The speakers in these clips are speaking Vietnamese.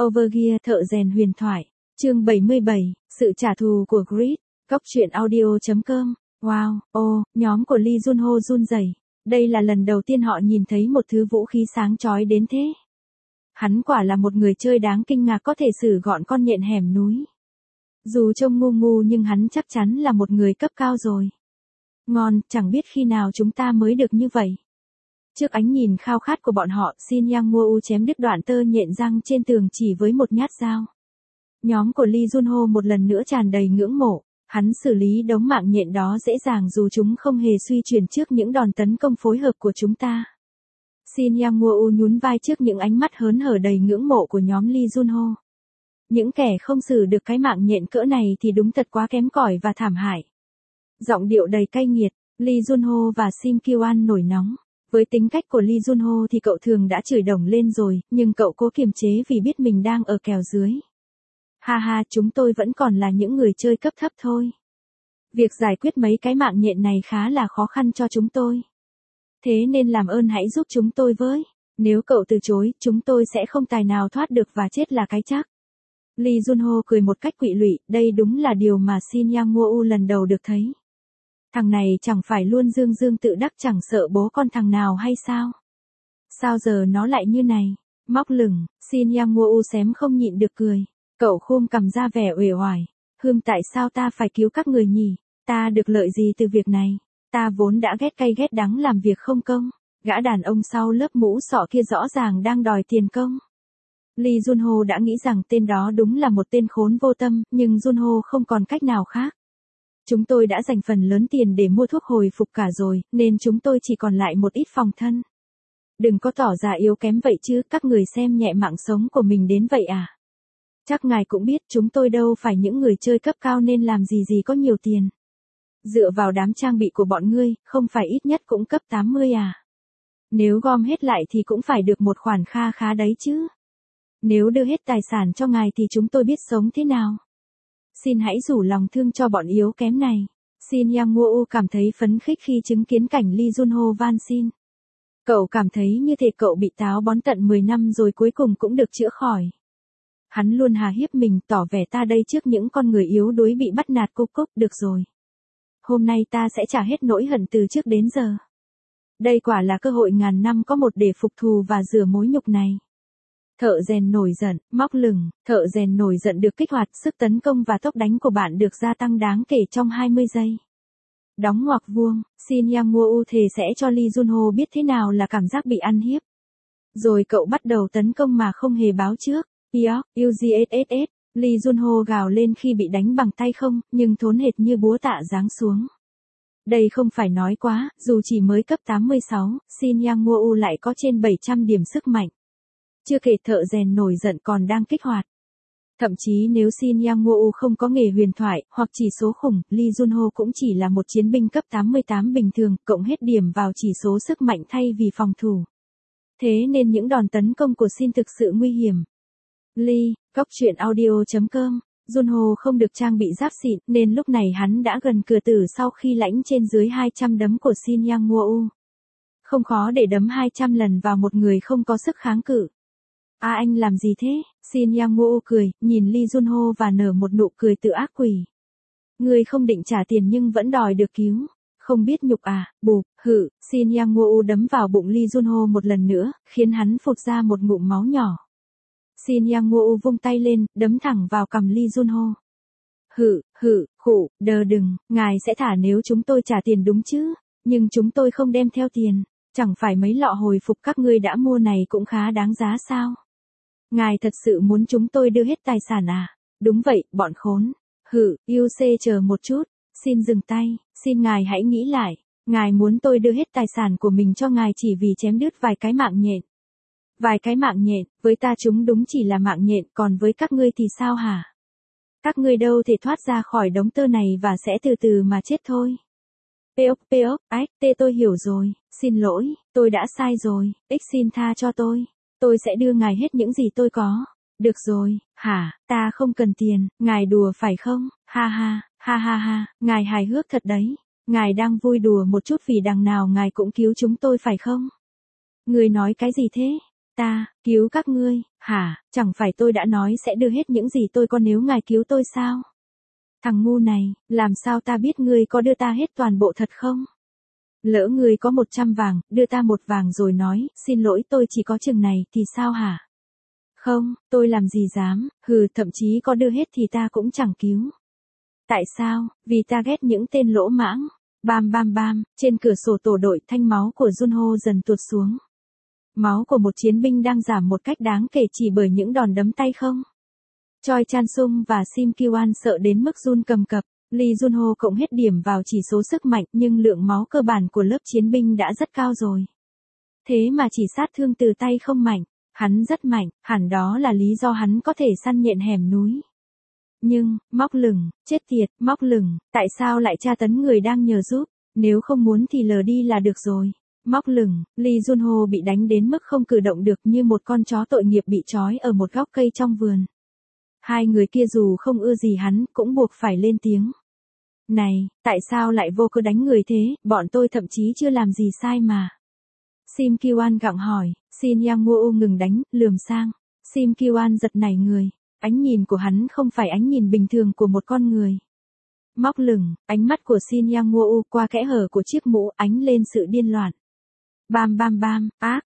Overgear thợ rèn huyền thoại. Chương 77, sự trả thù của Grid. Góc truyện audio.com. Wow, nhóm của Lee Junho run rẩy. Đây là lần đầu tiên họ nhìn thấy một thứ vũ khí sáng chói đến thế. Hắn quả là một người chơi đáng kinh ngạc, có thể xử gọn con nhện hẻm núi. Dù trông ngu ngu nhưng hắn chắc chắn là một người cấp cao rồi. Ngon, chẳng biết khi nào chúng ta mới được như vậy. Trước ánh nhìn khao khát của bọn họ, Shin Yang Muo chém đứt đoạn tơ nhện răng trên tường chỉ với một nhát dao. Nhóm của Lee Junho một lần nữa tràn đầy ngưỡng mộ. Hắn xử lý đống mạng nhện đó dễ dàng dù chúng không hề suy chuyển trước những đòn tấn công phối hợp của chúng ta. Shin Yang Muo nhún vai trước những ánh mắt hớn hở đầy ngưỡng mộ của nhóm Lee Junho. Những kẻ không xử được cái mạng nhện cỡ này thì đúng thật quá kém cỏi và thảm hại. Giọng điệu đầy cay nghiệt, Lee Junho và Sim Kyo-an nổi nóng. Với tính cách của Lee Junho thì cậu thường đã chửi đồng lên rồi, nhưng cậu cố kiềm chế vì biết mình đang ở kèo dưới. Ha ha, chúng tôi vẫn còn là những người chơi cấp thấp thôi. Việc giải quyết mấy cái mạng nhện này khá là khó khăn cho chúng tôi. Thế nên làm ơn hãy giúp chúng tôi với. Nếu cậu từ chối, chúng tôi sẽ không tài nào thoát được và chết là cái chắc. Lee Junho cười một cách quỵ lụy, đây đúng là điều mà Shin Yang Muo lần đầu được thấy. Thằng này chẳng phải luôn dương dương tự đắc chẳng sợ bố con thằng nào hay sao? Sao giờ nó lại như này? Móc lửng, Shin Yang Muo xém không nhịn được cười. Cậu khum cằm ra vẻ uể oải. Tại sao ta phải cứu các người nhỉ? Ta được lợi gì từ việc này? Ta vốn đã ghét cay ghét đắng làm việc không công. Gã đàn ông sau lớp mũ sọ kia rõ ràng đang đòi tiền công. Lee Junho đã nghĩ rằng tên đó đúng là một tên khốn vô tâm, nhưng Junho không còn cách nào khác. Chúng tôi đã dành phần lớn tiền để mua thuốc hồi phục cả rồi, nên chúng tôi chỉ còn lại một ít phòng thân. Đừng có tỏ ra yếu kém vậy chứ, các người xem nhẹ mạng sống của mình đến vậy à? Chắc ngài cũng biết chúng tôi đâu phải những người chơi cấp cao nên làm gì có nhiều tiền. Dựa vào đám trang bị của bọn ngươi, không phải ít nhất cũng cấp 80 à? Nếu gom hết lại thì cũng phải được một khoản kha khá đấy chứ. Nếu đưa hết tài sản cho ngài thì chúng tôi biết sống thế nào? Xin hãy rủ lòng thương cho bọn yếu kém này. Shin Yang Muo cảm thấy phấn khích khi chứng kiến cảnh Lee Junho van xin. Cậu cảm thấy như thể cậu bị táo bón tận 10 năm rồi cuối cùng cũng được chữa khỏi. Hắn luôn hà hiếp mình, tỏ vẻ ta đây trước những con người yếu đuối bị bắt nạt cục, được rồi. Hôm nay ta sẽ trả hết nỗi hận từ trước đến giờ. Đây quả là cơ hội ngàn năm có một để phục thù và rửa mối nhục này. Thợ rèn nổi giận, móc lửng, thợ rèn nổi giận được kích hoạt, sức tấn công và tốc đánh của bạn được gia tăng đáng kể trong 20 giây. Đóng ngoặc vuông, Shin Yang Muo thề sẽ cho Lee Junho biết thế nào là cảm giác bị ăn hiếp. Rồi cậu bắt đầu tấn công mà không hề báo trước. UGSSS, Lee Junho gào lên khi bị đánh bằng tay không, nhưng thốn hệt như búa tạ giáng xuống. Đây không phải nói quá, dù chỉ mới cấp 86, Shin Yang Muo lại có trên 700 điểm sức mạnh. Chưa kể thợ rèn nổi giận còn đang kích hoạt. Thậm chí nếu Shin Yang Muo không có nghề huyền thoại, hoặc chỉ số khủng, Lee Junho cũng chỉ là một chiến binh cấp 88 bình thường, cộng hết điểm vào chỉ số sức mạnh thay vì phòng thủ. Thế nên những đòn tấn công của Shin thực sự nguy hiểm. Lee, góc truyện audio.com, Junho không được trang bị giáp xịn, nên lúc này hắn đã gần cửa tử sau khi lãnh trên dưới 200 đấm của Shin Yang Muo. Không khó để đấm 200 lần vào một người không có sức kháng cự. À anh làm gì thế? Shin Yang Muo cười, nhìn Lee Junho và nở một nụ cười tự ác quỷ. Ngươi không định trả tiền nhưng vẫn đòi được cứu. Không biết nhục à, bụp, Shin Yang Muo đấm vào bụng Lee Junho một lần nữa, khiến hắn phụt ra một ngụm máu nhỏ. Shin Yang Muo vung tay lên, đấm thẳng vào cằm Lee Junho. Đừng, ngài sẽ thả nếu chúng tôi trả tiền đúng chứ, nhưng chúng tôi không đem theo tiền. Chẳng phải mấy lọ hồi phục các ngươi đã mua này cũng khá đáng giá sao? Ngài thật sự muốn chúng tôi đưa hết tài sản à? Đúng vậy, bọn khốn. UC chờ một chút, xin dừng tay, xin ngài hãy nghĩ lại. Ngài muốn tôi đưa hết tài sản của mình cho ngài chỉ vì chém đứt vài cái mạng nhện. Vài cái mạng nhện, với ta chúng đúng chỉ là mạng nhện, còn với các ngươi thì sao hả? Các ngươi đâu thể thoát ra khỏi đống tơ này và sẽ từ từ mà chết thôi. Tôi hiểu rồi, xin lỗi, tôi đã sai rồi, xin tha cho tôi sẽ đưa ngài hết những gì tôi có. Được rồi, hả, ta không cần tiền, ngài đùa phải không? Ha, ngài hài hước thật đấy, ngài đang vui đùa một chút vì đằng nào ngài cũng cứu chúng tôi phải không? Người nói cái gì thế? Ta, cứu các ngươi, hả, chẳng phải tôi đã nói sẽ đưa hết những gì tôi có nếu ngài cứu tôi sao? Thằng ngu này, làm sao ta biết ngươi có đưa ta hết toàn bộ thật không? Lỡ ngươi có 100 vàng, đưa ta 1 vàng rồi nói, xin lỗi tôi chỉ có chừng này thì sao hả? Không, tôi làm gì dám, thậm chí có đưa hết thì ta cũng chẳng cứu. Tại sao? Vì ta ghét những tên lỗ mãng. Bam bam bam, trên cửa sổ tổ đội thanh máu của Junho dần tuột xuống. Máu của một chiến binh đang giảm một cách đáng kể chỉ bởi những đòn đấm tay không. Choi Chan Sung và Sim Kwan sợ đến mức run cầm cập. Lee Junho cộng hết điểm vào chỉ số sức mạnh nhưng lượng máu cơ bản của lớp chiến binh đã rất cao rồi. Thế mà chỉ sát thương từ tay không mạnh. Hắn rất mạnh, hẳn đó là lý do hắn có thể săn nhện hẻm núi. Nhưng, móc lửng, chết tiệt, móc lửng, tại sao lại tra tấn người đang nhờ giúp, nếu không muốn thì lờ đi là được rồi. Móc lửng, Lee Junho bị đánh đến mức không cử động được như một con chó tội nghiệp bị trói ở một góc cây trong vườn. Hai người kia dù không ưa gì hắn, cũng buộc phải lên tiếng. Này, tại sao lại vô cớ đánh người thế, bọn tôi thậm chí chưa làm gì sai mà. Sim Kwan gặng hỏi, Shin Yang Woo ngừng đánh, lườm sang. Sim Kwan giật nảy người. Ánh nhìn của hắn không phải ánh nhìn bình thường của một con người. Móc lửng, ánh mắt của Shin Yang Woo qua kẽ hở của chiếc mũ ánh lên sự điên loạn. Bam bam bam,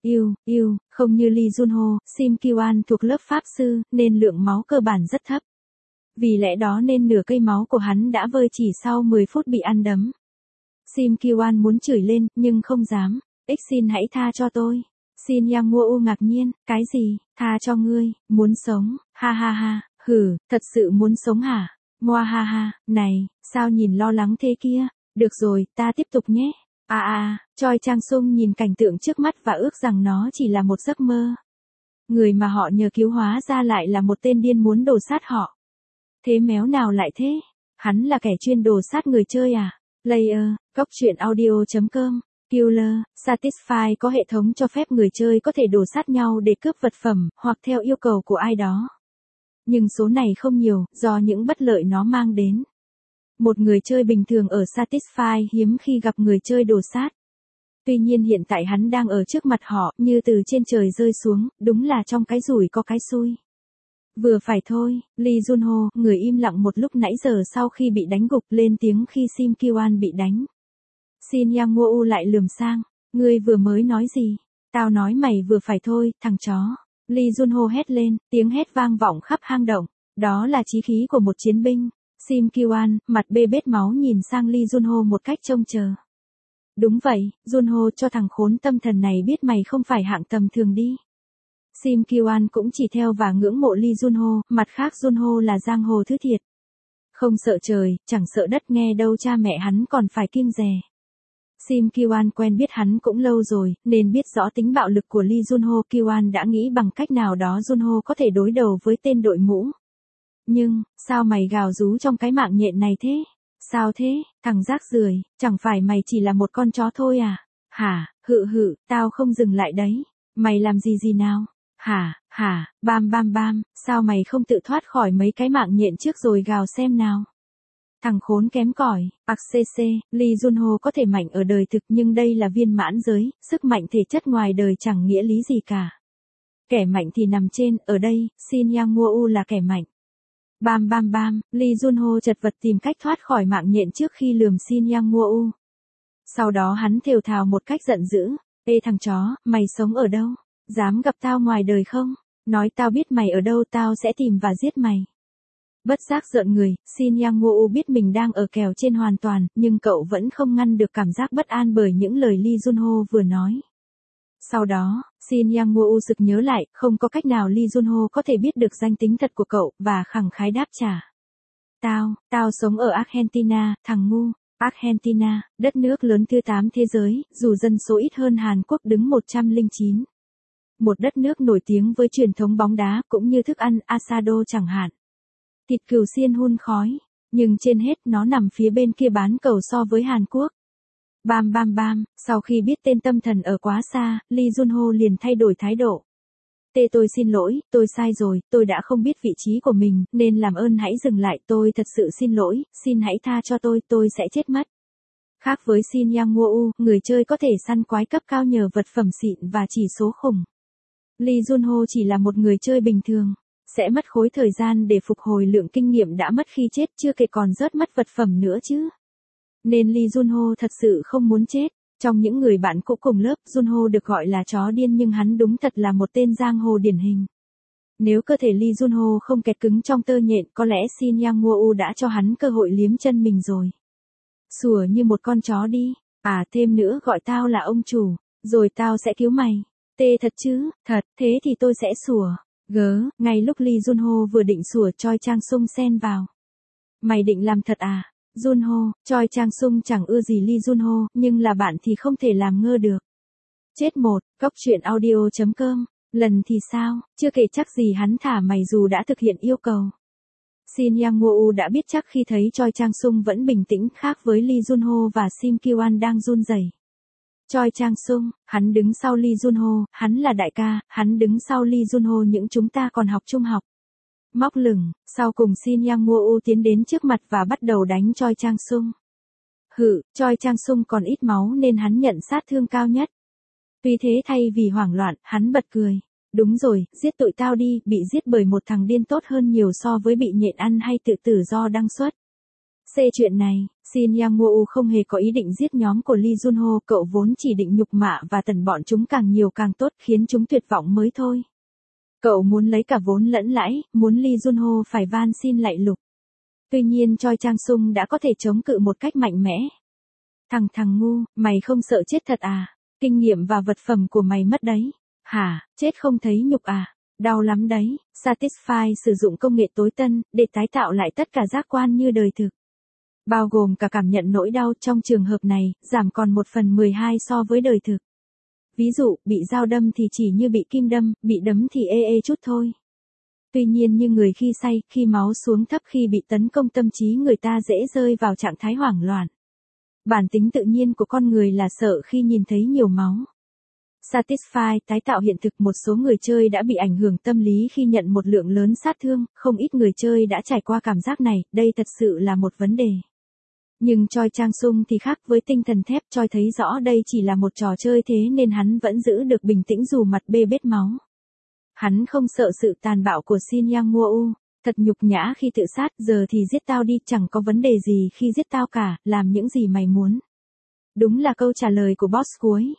yêu, không như Lee Junho, Sim Kwan thuộc lớp pháp sư, nên lượng máu cơ bản rất thấp. Vì lẽ đó nên nửa cây máu của hắn đã vơi chỉ sau 10 phút bị ăn đấm. Sim Kwan muốn chửi lên, nhưng không dám. Xin hãy tha cho tôi. Shin Yang Woo ngạc nhiên, cái gì, tha cho ngươi, muốn sống, ha ha ha, thật sự muốn sống hả? Moa ha ha, này, sao nhìn lo lắng thế kia, được rồi, ta tiếp tục nhé. Choi Chang Sung nhìn cảnh tượng trước mắt và ước rằng nó chỉ là một giấc mơ. Người mà họ nhờ cứu hóa ra lại là một tên điên muốn đồ sát họ. Thế méo nào lại thế? Hắn là kẻ chuyên đồ sát người chơi à? Player, goctruyện.audio.com Killer, Satisfy có hệ thống cho phép người chơi có thể đổ sát nhau để cướp vật phẩm, hoặc theo yêu cầu của ai đó. Nhưng số này không nhiều, do những bất lợi nó mang đến. Một người chơi bình thường ở Satisfy hiếm khi gặp người chơi đổ sát. Tuy nhiên hiện tại hắn đang ở trước mặt họ, như từ trên trời rơi xuống, đúng là trong cái rủi có cái xui. Vừa phải thôi, Lee Junho, người im lặng một lúc nãy giờ sau khi bị đánh gục, lên tiếng khi Sim Kwan bị đánh. Shin Yang Woo lại lườm sang, ngươi vừa mới nói gì? Tao nói mày vừa phải thôi, thằng chó. Lee Junho hét lên, tiếng hét vang vọng khắp hang động. Đó là chí khí của một chiến binh. Sim Kwan, mặt bê bết máu nhìn sang Lee Junho một cách trông chờ. Đúng vậy, Junho, cho thằng khốn tâm thần này biết mày không phải hạng tầm thường đi. Sim Kwan cũng chỉ theo và ngưỡng mộ Lee Junho, mặt khác Junho là giang hồ thứ thiệt. Không sợ trời, chẳng sợ đất, nghe đâu cha mẹ hắn còn phải kiêng dè. Sim Kwan quen biết hắn cũng lâu rồi, nên biết rõ tính bạo lực của Lee Junho. Kwan đã nghĩ bằng cách nào đó Junho có thể đối đầu với tên đội mũ. Nhưng, sao mày gào rú trong cái mạng nhện này thế? Sao thế, thằng rác rưởi, chẳng phải mày chỉ là một con chó thôi à? Hả, tao không dừng lại đấy. Mày làm gì nào? Hả, bam bam bam, sao mày không tự thoát khỏi mấy cái mạng nhện trước rồi gào xem nào? Thằng khốn kém cỏi, ACC, Lee Junho có thể mạnh ở đời thực nhưng đây là viên mãn giới, sức mạnh thể chất ngoài đời chẳng nghĩa lý gì cả. Kẻ mạnh thì nằm trên, ở đây, Shin Yang Woo là kẻ mạnh. Bam bam bam, Lee Junho chật vật tìm cách thoát khỏi mạng nhện trước khi lườm Shin Yang Woo. Sau đó hắn thều thào một cách giận dữ, ê thằng chó, mày sống ở đâu? Dám gặp tao ngoài đời không? Nói tao biết mày ở đâu tao sẽ tìm và giết mày. Bất giác rợn người, Shin Yang Woo biết mình đang ở kèo trên hoàn toàn, nhưng cậu vẫn không ngăn được cảm giác bất an bởi những lời Lee Junho vừa nói. Sau đó, Shin Yang Woo sực nhớ lại, không có cách nào Lee Junho có thể biết được danh tính thật của cậu, và khẳng khái đáp trả. Tao sống ở Argentina, thằng ngu. Argentina, đất nước lớn thứ 8 thế giới, dù dân số ít hơn Hàn Quốc đứng 109. Một đất nước nổi tiếng với truyền thống bóng đá cũng như thức ăn asado chẳng hạn. Thịt cừu xiên hun khói, nhưng trên hết nó nằm phía bên kia bán cầu so với Hàn Quốc. Bam bam bam, sau khi biết tên tâm thần ở quá xa, Lee Junho liền thay đổi thái độ. Tôi xin lỗi, tôi sai rồi, tôi đã không biết vị trí của mình, nên làm ơn hãy dừng lại, tôi thật sự xin lỗi, xin hãy tha cho tôi sẽ chết mất. Khác với Shin Yang Woo, người chơi có thể săn quái cấp cao nhờ vật phẩm xịn và chỉ số khủng. Lee Junho chỉ là một người chơi bình thường, sẽ mất khối thời gian để phục hồi lượng kinh nghiệm đã mất khi chết, chưa kể còn rớt mất vật phẩm nữa chứ. Nên Lee Junho thật sự không muốn chết. Trong những người bạn cũ cùng lớp, Junho được gọi là chó điên, nhưng hắn đúng thật là một tên giang hồ điển hình. Nếu cơ thể Lee Junho không kẹt cứng trong tơ nhện, có lẽ Shin Yang-woo đã cho hắn cơ hội liếm chân mình rồi. Sủa như một con chó đi, thêm nữa gọi tao là ông chủ, rồi tao sẽ cứu mày. Tê thật chứ, thật, thế thì tôi sẽ sủa. Ngay lúc Lee Junho vừa định sủa, Choi Chang-sung xen vào. Mày định làm thật à? Junho, Choi Chang-sung chẳng ưa gì Lee Junho, nhưng là bạn thì không thể làm ngơ được. Chết một, Cóc truyện audio.com. Lần thì sao, chưa kể chắc gì hắn thả mày dù đã thực hiện yêu cầu. Shin Yang-woo đã biết chắc khi thấy Choi Chang-sung vẫn bình tĩnh, khác với Lee Junho và Sim Kyu-an đang run rẩy. Choi Chang-sung, hắn đứng sau Lee Junho, hắn là đại ca, hắn đứng sau Lee Junho những chúng ta còn học trung học. Móc lửng, sau cùng Shin Yang-woo tiến đến trước mặt và bắt đầu đánh Choi Chang-sung. Choi Chang-sung còn ít máu nên hắn nhận sát thương cao nhất. Tuy thế thay vì hoảng loạn, hắn bật cười. Đúng rồi, giết tụi tao đi, bị giết bởi một thằng điên tốt hơn nhiều so với bị nhện ăn hay tự tử do đăng xuất. Chuyện này, Shin Yang-woo không hề có ý định giết nhóm của Lee Junho, cậu vốn chỉ định nhục mạ và tẩn bọn chúng càng nhiều càng tốt, khiến chúng tuyệt vọng mới thôi. Cậu muốn lấy cả vốn lẫn lãi, muốn Lee Junho phải van xin lạy lục. Tuy nhiên Choi Chang-sung đã có thể chống cự một cách mạnh mẽ. Thằng ngu, mày không sợ chết thật à? Kinh nghiệm và vật phẩm của mày mất đấy. Hả, chết không thấy nhục à? Đau lắm đấy. Satisfy sử dụng công nghệ tối tân, để tái tạo lại tất cả giác quan như đời thực. Bao gồm cả cảm nhận nỗi đau, trong trường hợp này, giảm còn 1/12 so với đời thực. Ví dụ, bị dao đâm thì chỉ như bị kim đâm, bị đấm thì ê chút thôi. Tuy nhiên như người khi say, khi máu xuống thấp, khi bị tấn công, tâm trí người ta dễ rơi vào trạng thái hoảng loạn. Bản tính tự nhiên của con người là sợ khi nhìn thấy nhiều máu. Satisfy tái tạo hiện thực, một số người chơi đã bị ảnh hưởng tâm lý khi nhận một lượng lớn sát thương, không ít người chơi đã trải qua cảm giác này, đây thật sự là một vấn đề. Nhưng Choi Chang-sung thì khác, với tinh thần thép, Choi thấy rõ đây chỉ là một trò chơi, thế nên hắn vẫn giữ được bình tĩnh dù mặt bê bết máu. Hắn không sợ sự tàn bạo của Shin Yang-woo. Thật nhục nhã khi tự sát, giờ thì giết tao đi, chẳng có vấn đề gì khi giết tao cả, làm những gì mày muốn. Đúng là câu trả lời của boss cuối.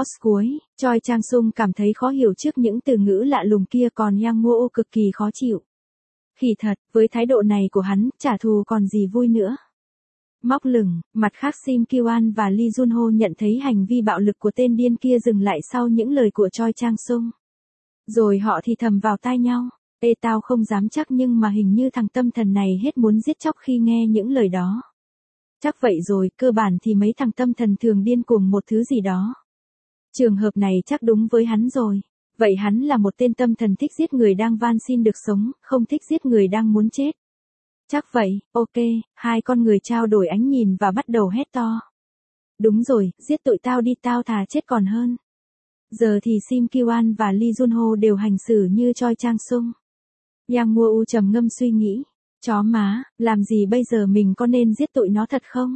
Choi Chang-sung cảm thấy khó hiểu trước những từ ngữ lạ lùng kia, còn Yang-woo cực kỳ khó chịu. Khỉ thật, với thái độ này của hắn, trả thù còn gì vui nữa. Móc lửng, mặt khác Sim Kyu-an và Lee Junho nhận thấy hành vi bạo lực của tên điên kia dừng lại sau những lời của Choi Chang-sung. Rồi họ thì thầm vào tai nhau. Tao không dám chắc, nhưng mà hình như thằng tâm thần này hết muốn giết chóc khi nghe những lời đó. Chắc vậy rồi, cơ bản thì mấy thằng tâm thần thường điên cuồng một thứ gì đó. Trường hợp này chắc đúng với hắn rồi. Vậy hắn là một tên tâm thần thích giết người đang van xin được sống, không thích giết người đang muốn chết. Chắc vậy, ok, hai con người trao đổi ánh nhìn và bắt đầu hét to. Đúng rồi, giết tụi tao đi, tao thà chết còn hơn. Giờ thì Sim Kyu-an và Lee Junho đều hành xử như Choi Chang-sung. Yang-woo trầm ngâm suy nghĩ. Chó má, làm gì bây giờ, mình có nên giết tụi nó thật không?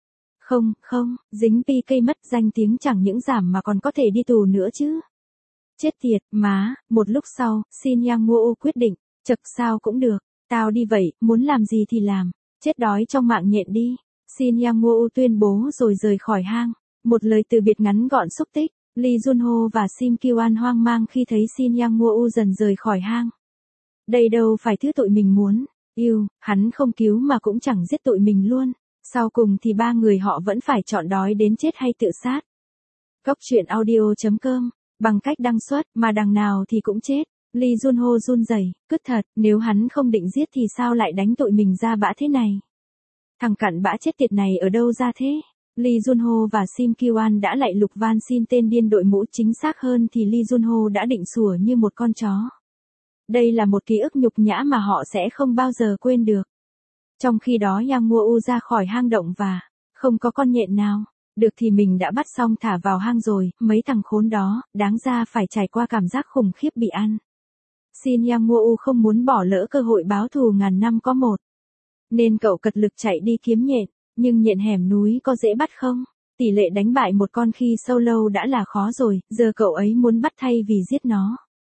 Không, dính PK mất danh tiếng chẳng những giảm mà còn có thể đi tù nữa chứ. Chết tiệt, má. Một lúc sau, Shin Yang-woo quyết định, chật sao cũng được, tao đi vậy, muốn làm gì thì làm, chết đói trong mạng nhện đi. Shin Yang-woo tuyên bố rồi rời khỏi hang. Một lời từ biệt ngắn gọn xúc tích. Lee Junho và Sim Kyu-an hoang mang khi thấy Shin Yang-woo dần rời khỏi hang. Đây đâu phải thứ tụi mình muốn. Hắn không cứu mà cũng chẳng giết tụi mình luôn. Sau cùng thì ba người họ vẫn phải chọn đói đến chết hay tự sát. Cóc truyện audio.com. Bằng cách đăng xuất, mà đằng nào thì cũng chết. Lee Junho run rẩy, cứt thật, nếu hắn không định giết thì sao lại đánh tụi mình ra bã thế này? Thằng cặn bã chết tiệt này ở đâu ra thế? Lee Junho và Sim Kyu-an đã lạy lục van xin tên điên đội mũ, chính xác hơn thì Lee Junho đã định sủa như một con chó. Đây là một ký ức nhục nhã mà họ sẽ không bao giờ quên được. Trong khi đó Yang-woo ra khỏi hang động và không có con nhện nào. Được thì mình đã bắt xong thả vào hang rồi, mấy thằng khốn đó, đáng ra phải trải qua cảm giác khủng khiếp bị ăn. Shin Yang-woo không muốn bỏ lỡ cơ hội báo thù ngàn năm có một. Nên cậu cật lực chạy đi kiếm nhện, nhưng nhện hẻm núi có dễ bắt không? Tỷ lệ đánh bại một con khi solo đã là khó rồi, giờ cậu ấy muốn bắt thay vì giết nó.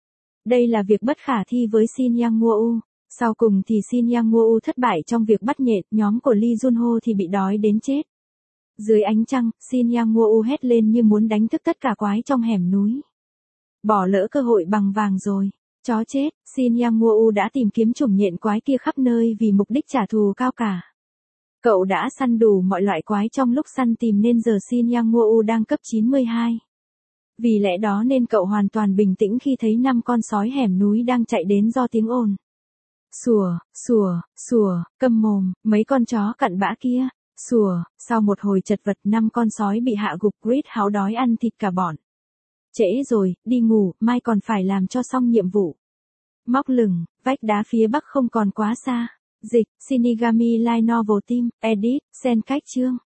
Đây là việc bất khả thi với Shin Yang Woo. Sau cùng thì Shin Yang Woo thất bại trong việc bắt nhện, nhóm của Lee Junho thì bị đói đến chết. Dưới ánh trăng, Shin Yang Woo hét lên như muốn đánh thức tất cả quái trong hẻm núi. Bỏ lỡ cơ hội bằng vàng rồi. Chó chết, Shin Yang Woo đã tìm kiếm chủng nhện quái kia khắp nơi vì mục đích trả thù cao cả. Cậu đã săn đủ mọi loại quái trong lúc săn tìm nên giờ Shin Yang Woo đang cấp 92. Vì lẽ đó nên cậu hoàn toàn bình tĩnh khi thấy 5 con sói hẻm núi đang chạy đến do tiếng ồn. Sủa, sủa, sủa, câm mồm, mấy con chó cặn bã kia. Sủa, sau một hồi chật vật 5 con sói bị hạ gục, Grit háo đói ăn thịt cả bọn. Trễ rồi, đi ngủ, mai còn phải làm cho xong nhiệm vụ. Móc lửng, vách đá phía bắc không còn quá xa. Dịch, Shinigami Light Novel Team, Edit, Sen cách chương.